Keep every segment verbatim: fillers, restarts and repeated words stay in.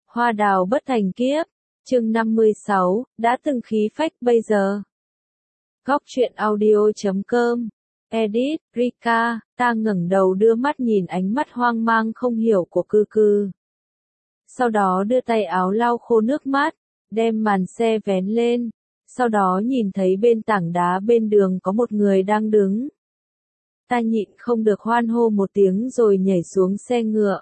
Hoa đào bất thành kiếp, chương năm mươi sáu, đã từng khí phách bây giờ. Góc truyện audio chấm com, edit, Rika, ta ngẩng đầu đưa mắt nhìn ánh mắt hoang mang không hiểu của cư cư. Sau đó đưa tay áo lau khô nước mắt, đem màn xe vén lên, sau đó nhìn thấy bên tảng đá bên đường có một người đang đứng. Ta nhịn không được hoan hô một tiếng rồi nhảy xuống xe ngựa.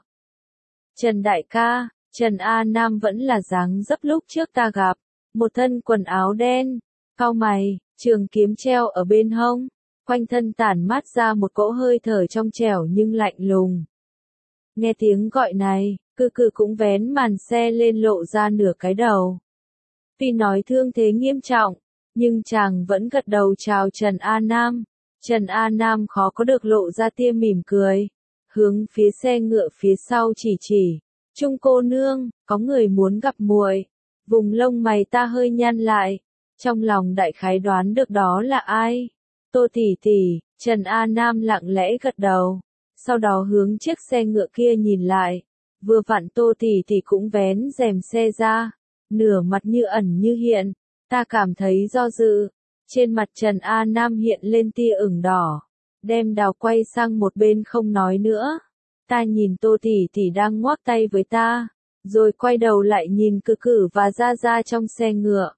Trần đại ca, Trần A Nam vẫn là dáng dấp lúc trước ta gặp, một thân quần áo đen, cau mày, trường kiếm treo ở bên hông, quanh thân tản mát ra một cỗ hơi thở trong trẻo nhưng lạnh lùng. Nghe tiếng gọi này, cư cư cũng vén màn xe lên lộ ra nửa cái đầu. Tuy nói thương thế nghiêm trọng, nhưng chàng vẫn gật đầu chào Trần A Nam. Trần A Nam khó có được lộ ra tia mỉm cười, hướng phía xe ngựa phía sau chỉ chỉ. Trung cô nương, có người muốn gặp muội. Vùng lông mày ta hơi nhăn lại, trong lòng đại khái đoán được đó là ai. Tô tỷ tỷ, Trần A Nam lặng lẽ gật đầu, sau đó hướng chiếc xe ngựa kia nhìn lại, vừa vặn Tô tỷ tỷ cũng vén rèm xe ra, nửa mặt như ẩn như hiện, ta cảm thấy do dự, trên mặt Trần A Nam hiện lên tia ửng đỏ, đem đào quay sang một bên không nói nữa. Ta nhìn Tô tỷ tỷ đang ngoắc tay với ta, rồi quay đầu lại nhìn cử cử và ra ra trong xe ngựa.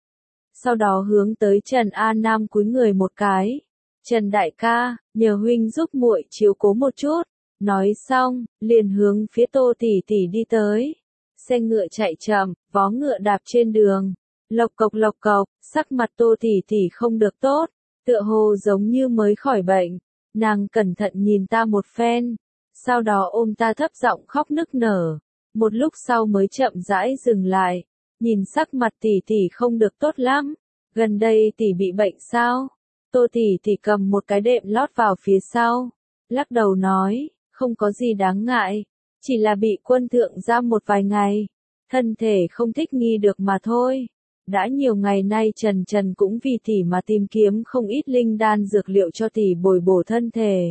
Sau đó hướng tới Trần A Nam cúi người một cái. Trần đại ca, nhờ huynh giúp muội chiếu cố một chút. Nói xong, liền hướng phía Tô tỷ tỷ đi tới. Xe ngựa chạy chậm, vó ngựa đạp trên đường. Lộc cộc lộc cộc, sắc mặt Tô tỷ tỷ không được tốt, tựa hồ giống như mới khỏi bệnh. Nàng cẩn thận nhìn ta một phen, sau đó ôm ta thấp giọng khóc nức nở. Một lúc sau mới chậm rãi dừng lại, nhìn sắc mặt tỷ tỷ không được tốt lắm. Gần đây tỷ bị bệnh sao? Tô tỷ tỷ cầm một cái đệm lót vào phía sau, lắc đầu nói, không có gì đáng ngại, chỉ là bị quân thượng giam một vài ngày, thân thể không thích nghi được mà thôi. Đã nhiều ngày nay Trần Trần cũng vì tỷ mà tìm kiếm không ít linh đan dược liệu cho tỷ bồi bổ thân thể.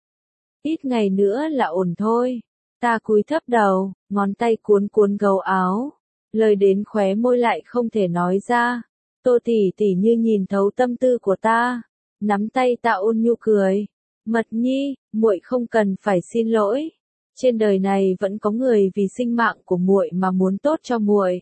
Ít ngày nữa là ổn thôi. Ta cúi thấp đầu, ngón tay cuốn cuốn gấu áo, lời đến khóe môi lại không thể nói ra. Tô tỷ tỷ như nhìn thấu tâm tư của ta, nắm tay ta ôn nhu cười. Mật nhi, muội không cần phải xin lỗi. Trên đời này vẫn có người vì sinh mạng của muội mà muốn tốt cho muội.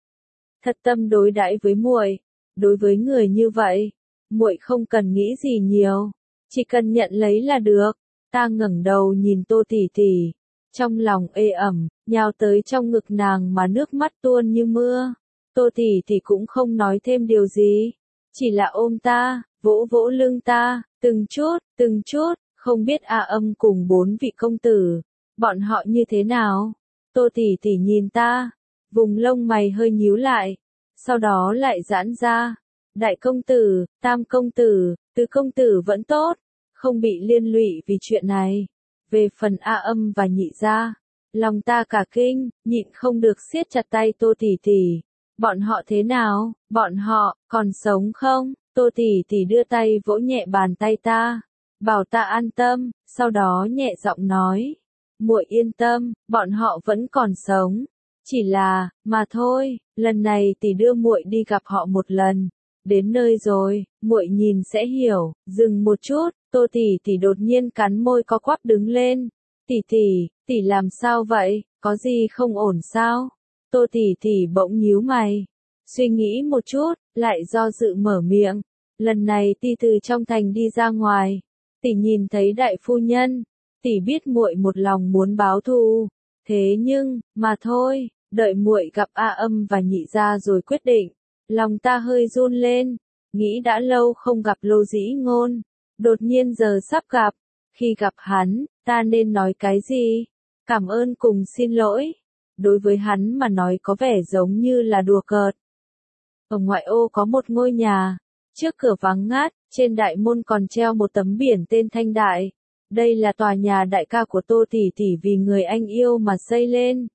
Thật tâm đối đãi với muội, đối với người như vậy, muội không cần nghĩ gì nhiều, chỉ cần nhận lấy là được. Ta ngẩng đầu nhìn Tô tỷ tỷ, trong lòng ê ẩm, nhào tới trong ngực nàng mà nước mắt tuôn như mưa. Tô tỷ tỷ cũng không nói thêm điều gì, chỉ là ôm ta, vỗ vỗ lưng ta, từng chút, từng chút, không biết A Âm cùng bốn vị công tử, bọn họ như thế nào. Tô tỷ tỷ nhìn ta, vùng lông mày hơi nhíu lại, sau đó lại giãn ra. Đại công tử, tam công tử, tứ công tử vẫn tốt, không bị liên lụy vì chuyện này. Về phần A Âm và nhị gia, lòng ta cả kinh, nhịn không được siết chặt tay Tô tỷ tỷ. Bọn họ thế nào, bọn họ, còn sống không? Tô tỷ tỷ đưa tay vỗ nhẹ bàn tay ta, bảo ta an tâm, sau đó nhẹ giọng nói, muội yên tâm, bọn họ vẫn còn sống. Chỉ là, mà thôi, lần này tỷ đưa muội đi gặp họ một lần. Đến nơi rồi, muội nhìn sẽ hiểu. Dừng một chút, Tô tỷ tỷ đột nhiên cắn môi co quắp đứng lên. Tỷ tỷ, tỷ làm sao vậy, có gì không ổn sao? Tô tỷ tỷ bỗng nhíu mày, suy nghĩ một chút, lại do dự mở miệng. Lần này tỷ từ trong thành đi ra ngoài, tỷ nhìn thấy đại phu nhân, tỷ biết muội một lòng muốn báo thù, thế nhưng, mà thôi, đợi muội gặp A Âm và nhị gia rồi quyết định. Lòng ta hơi run lên, nghĩ đã lâu không gặp Lô Dĩ Ngôn, đột nhiên giờ sắp gặp, khi gặp hắn, ta nên nói cái gì? Cảm ơn cùng xin lỗi. Đối với hắn mà nói có vẻ giống như là đùa cợt. Ở ngoại ô có một ngôi nhà, trước cửa vắng ngát, trên đại môn còn treo một tấm biển tên Thanh Đại. Đây là tòa nhà đại ca của Tô tỷ tỷ vì người anh yêu mà xây lên.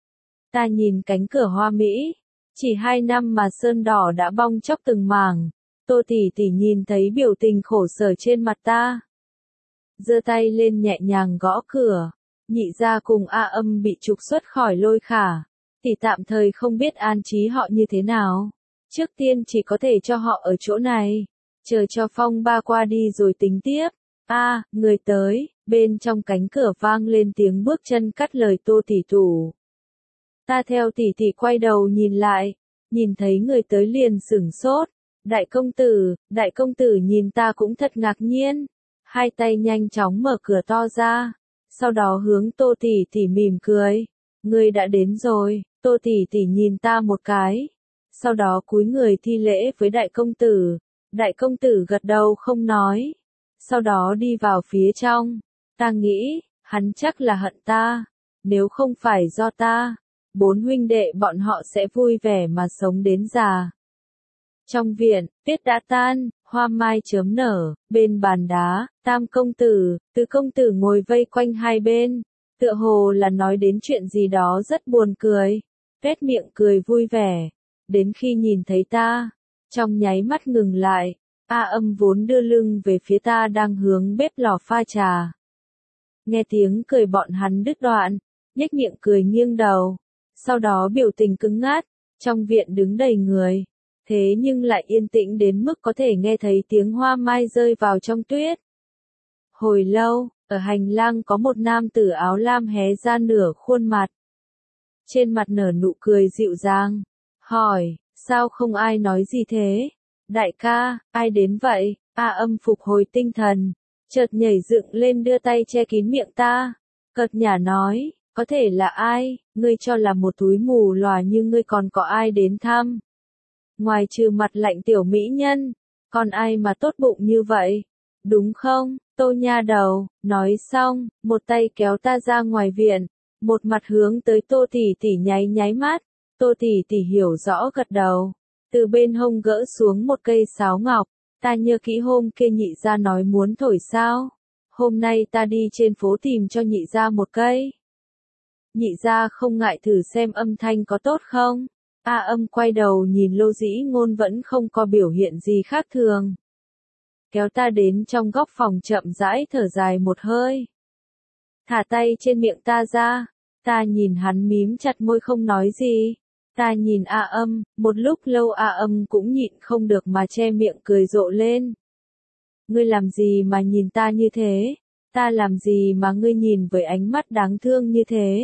Ta nhìn cánh cửa hoa mỹ, chỉ hai năm mà sơn đỏ đã bong chóc từng mảng. Tô tỷ tỷ nhìn thấy biểu tình khổ sở trên mặt ta, giơ tay lên nhẹ nhàng gõ cửa. Nhị gia cùng A Âm bị trục xuất khỏi Lôi Khả, Tỷ tạm thời không biết an trí họ như thế nào. Trước tiên chỉ có thể cho họ ở chỗ này. Chờ cho phong ba qua đi rồi tính tiếp. A, à, người tới, bên trong cánh cửa vang lên tiếng bước chân cắt lời Tô tỷ tủ. Ta theo tỷ tỷ quay đầu nhìn lại, nhìn thấy người tới liền sửng sốt. Đại công tử, đại công tử nhìn ta cũng thật ngạc nhiên. Hai tay nhanh chóng mở cửa to ra, sau đó hướng Tô tỷ tỷ mỉm cười. Ngươi đã đến rồi, Tô tỷ tỷ nhìn ta một cái. Sau đó cúi người thi lễ với đại công tử. Đại công tử gật đầu không nói. Sau đó đi vào phía trong. Ta nghĩ, hắn chắc là hận ta. Nếu không phải do ta, bốn huynh đệ bọn họ sẽ vui vẻ mà sống đến già. Trong viện, tuyết đã tan, hoa mai chớm nở, bên bàn đá, tam công tử, tứ công tử ngồi vây quanh hai bên. Tựa hồ là nói đến chuyện gì đó rất buồn cười. Tuét miệng cười vui vẻ. Đến khi nhìn thấy ta, trong nháy mắt ngừng lại. A Âm vốn đưa lưng về phía ta đang hướng bếp lò pha trà. Nghe tiếng cười bọn hắn đứt đoạn, nhếch miệng cười nghiêng đầu. Sau đó biểu tình cứng ngắt, trong viện đứng đầy người. Thế nhưng lại yên tĩnh đến mức có thể nghe thấy tiếng hoa mai rơi vào trong tuyết. Hồi lâu, ở hành lang có một nam tử áo lam hé ra nửa khuôn mặt. Trên mặt nở nụ cười dịu dàng. Hỏi, sao không ai nói gì thế? Đại ca, ai đến vậy? A Âm phục hồi tinh thần, chợt nhảy dựng lên đưa tay che kín miệng ta. Cợt nhả nói, có thể là ai? Ngươi cho là một túi mù lòa như ngươi còn có ai đến thăm? Ngoài trừ mặt lạnh tiểu mỹ nhân, còn ai mà tốt bụng như vậy? Đúng không, Tô nha đầu? Nói xong, một tay kéo ta ra ngoài viện, một mặt hướng tới Tô tỷ tỷ nháy nháy mắt. Tô tỷ tỷ hiểu rõ gật đầu, từ bên hông gỡ xuống một cây sáo ngọc. Ta nhớ kỹ hôm kia nhị gia nói muốn thổi sao? Hôm nay ta đi trên phố tìm cho nhị gia một cây. Nhị gia không ngại thử xem âm thanh có tốt không? A Âm quay đầu nhìn Lô Dĩ Ngôn vẫn không có biểu hiện gì khác thường. Kéo ta đến trong góc phòng chậm rãi thở dài một hơi. Thả tay trên miệng ta ra. Ta nhìn hắn mím chặt môi không nói gì. Ta nhìn A Âm, một lúc lâu A Âm cũng nhịn không được mà che miệng cười rộ lên. Ngươi làm gì mà nhìn ta như thế? Ta làm gì mà ngươi nhìn với ánh mắt đáng thương như thế?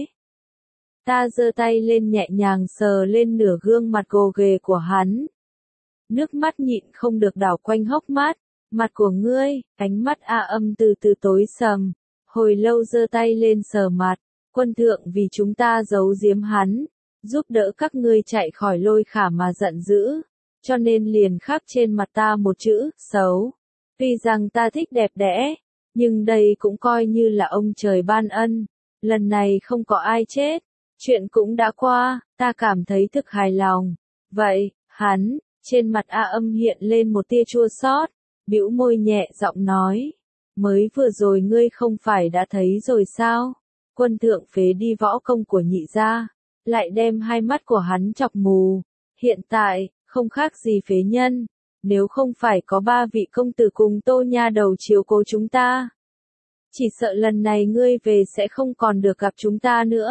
Ta giơ tay lên nhẹ nhàng sờ lên nửa gương mặt gồ ghề của hắn. Nước mắt nhịn không được đảo quanh hốc mắt. Mặt của ngươi, ánh mắt A Âm từ từ tối sầm. Hồi lâu giơ tay lên sờ mặt. Quân thượng vì chúng ta giấu giếm hắn, giúp đỡ các ngươi chạy khỏi Lôi Khả mà giận dữ, cho nên liền khắc trên mặt ta một chữ, xấu. Tuy rằng ta thích đẹp đẽ, nhưng đây cũng coi như là ông trời ban ân. Lần này không có ai chết, chuyện cũng đã qua, ta cảm thấy thực hài lòng. Vậy, hắn, trên mặt A Âm hiện lên một tia chua xót, bĩu môi nhẹ giọng nói, mới vừa rồi ngươi không phải đã thấy rồi sao? Quân thượng phế đi võ công của nhị gia, lại đem hai mắt của hắn chọc mù. Hiện tại, không khác gì phế nhân. Nếu không phải có ba vị công tử cùng Tô nha đầu chiếu cố chúng ta, chỉ sợ lần này ngươi về sẽ không còn được gặp chúng ta nữa.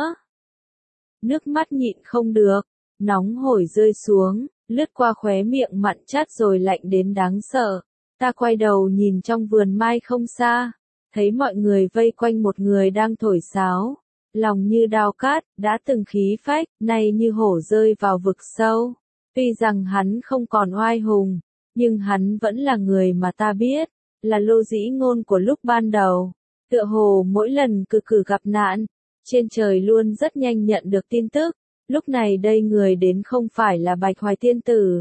Nước mắt nhịn không được, nóng hổi rơi xuống, lướt qua khóe miệng mặn chát rồi lạnh đến đáng sợ. Ta quay đầu nhìn trong vườn mai không xa, thấy mọi người vây quanh một người đang thổi sáo, lòng như đao cát, đã từng khí phách, nay như hổ rơi vào vực sâu. Tuy rằng hắn không còn oai hùng, nhưng hắn vẫn là người mà ta biết, là Lô Dĩ Ngôn của lúc ban đầu. Tựa hồ mỗi lần cử cử gặp nạn, trên trời luôn rất nhanh nhận được tin tức, lúc này đây người đến không phải là Bạch Hoài Tiên Tử,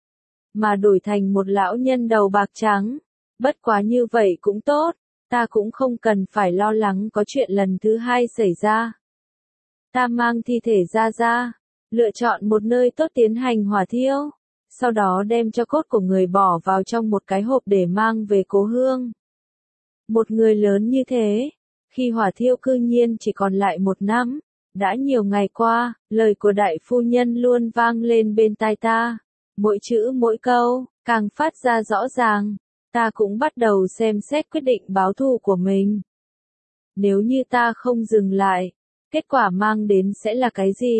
mà đổi thành một lão nhân đầu bạc trắng. Bất quá như vậy cũng tốt, ta cũng không cần phải lo lắng có chuyện lần thứ hai xảy ra. Ta mang thi thể ra ra, lựa chọn một nơi tốt tiến hành hỏa thiêu, sau đó đem cho cốt của người bỏ vào trong một cái hộp để mang về cố hương. Một người lớn như thế, khi hỏa thiêu cư nhiên chỉ còn lại một năm, đã nhiều ngày qua, lời của đại phu nhân luôn vang lên bên tai ta, mỗi chữ mỗi câu, càng phát ra rõ ràng. Ta cũng bắt đầu xem xét quyết định báo thù của mình. Nếu như ta không dừng lại, kết quả mang đến sẽ là cái gì?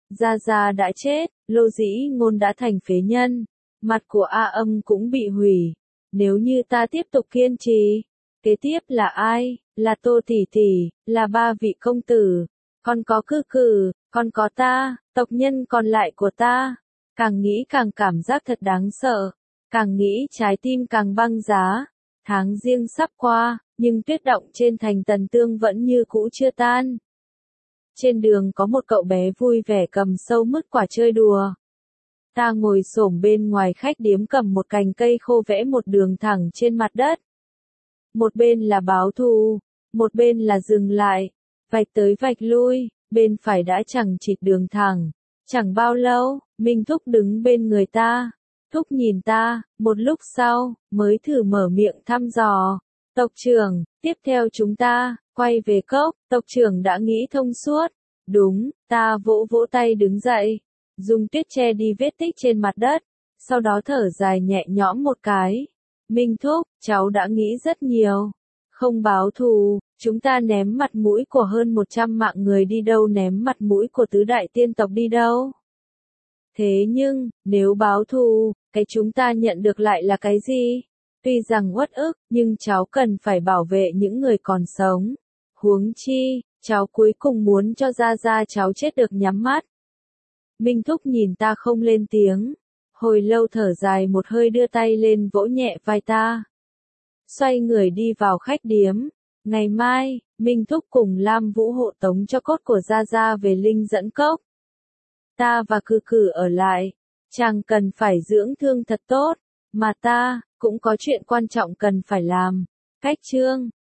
Gia Gia đã chết, Lô Dĩ Ngôn đã thành phế nhân, mặt của A Âm cũng bị hủy. Nếu như ta tiếp tục kiên trì, kế tiếp là ai? Là Tô tỷ tỷ, là ba vị công tử, còn có Cư Cử, còn có ta, tộc nhân còn lại của ta. Càng nghĩ càng cảm giác thật đáng sợ, càng nghĩ trái tim càng băng giá. Tháng giêng sắp qua, nhưng tuyết động trên thành Tần Tương vẫn như cũ chưa tan. Trên đường có một cậu bé vui vẻ cầm sâu mứt quả chơi đùa. Ta ngồi xổm bên ngoài khách điếm cầm một cành cây khô vẽ một đường thẳng trên mặt đất. Một bên là báo thù, một bên là dừng lại, vạch tới vạch lui, bên phải đã chẳng chịt đường thẳng. Chẳng bao lâu, Minh Thúc đứng bên người ta. Thúc nhìn ta, một lúc sau, mới thử mở miệng thăm dò. Tộc trưởng, tiếp theo chúng ta, quay về cốc, tộc trưởng đã nghĩ thông suốt. Đúng, ta vỗ vỗ tay đứng dậy, dùng tuyết che đi vết tích trên mặt đất, sau đó thở dài nhẹ nhõm một cái. Minh Thúc, cháu đã nghĩ rất nhiều. Không báo thù, chúng ta ném mặt mũi của hơn một trăm mạng người đi đâu, ném mặt mũi của tứ đại tiên tộc đi đâu. Thế nhưng, nếu báo thù, cái chúng ta nhận được lại là cái gì? Tuy rằng uất ức, nhưng cháu cần phải bảo vệ những người còn sống. Huống chi, cháu cuối cùng muốn cho Gia Gia cháu chết được nhắm mắt. Minh Thúc nhìn ta không lên tiếng. Hồi lâu thở dài một hơi đưa tay lên vỗ nhẹ vai ta. Xoay người đi vào khách điếm. Ngày mai, Minh Thúc cùng Lam Vũ hộ tống cho cốt của Gia Gia về Linh Dẫn Cốc. Ta và Cư Cử ở lại. Chàng cần phải dưỡng thương thật tốt. Mà ta, cũng có chuyện quan trọng cần phải làm. Cách chương